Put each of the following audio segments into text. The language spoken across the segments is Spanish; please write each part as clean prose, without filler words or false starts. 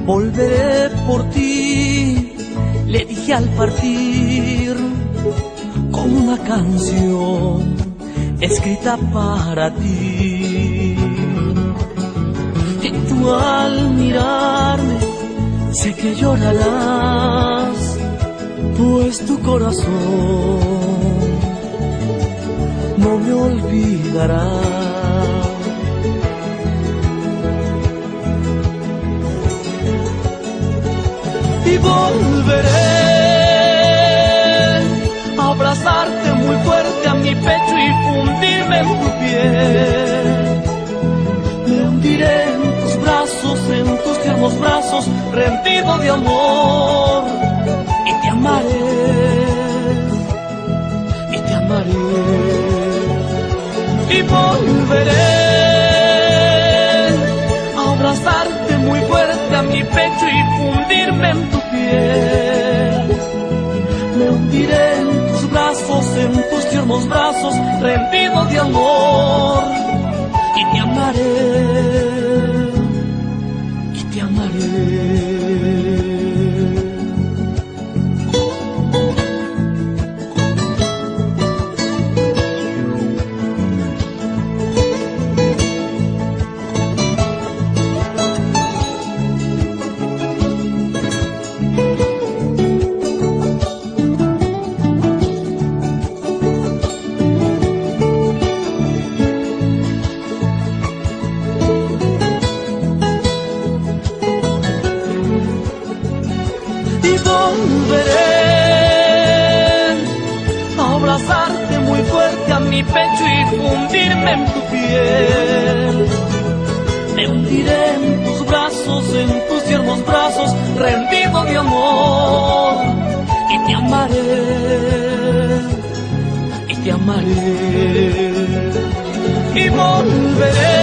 Volveré por ti, le dije al partir, con una canción escrita para ti. Y tú al mirarme, sé que llorarás, pues tu corazón no me olvidará. Y volveré a abrazarte muy fuerte a mi pecho y fundirme en tu piel. Me hundiré en tus brazos, en tus tiernos brazos, rendido de amor. Y te amaré, y te amaré. Y volveré a abrazarte muy fuerte a mi pecho y fundirme en tu piel. Me hundiré en tus brazos, en tus tiernos brazos, rendido de amor. Y te amaré, y te amaré. Y volveré a abrazarte muy fuerte a mi pecho y fundirme en tu piel. Me hundiré en tus brazos, en tus tiernos brazos, rendido de amor. Y te amaré, y te amaré. Y volveré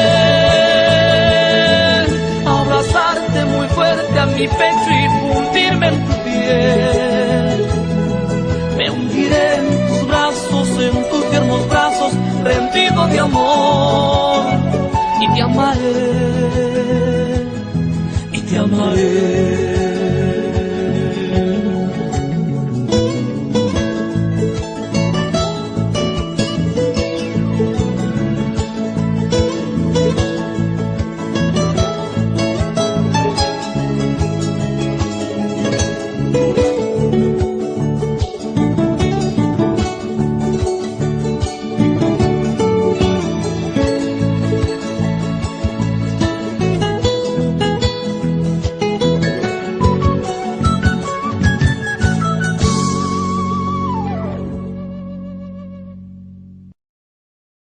a abrazarte muy fuerte a mi pecho y fundirme en tu piel. Me hundiré en tus brazos, en tus tiernos brazos, rendido de amor. Y te amaré, y te amaré.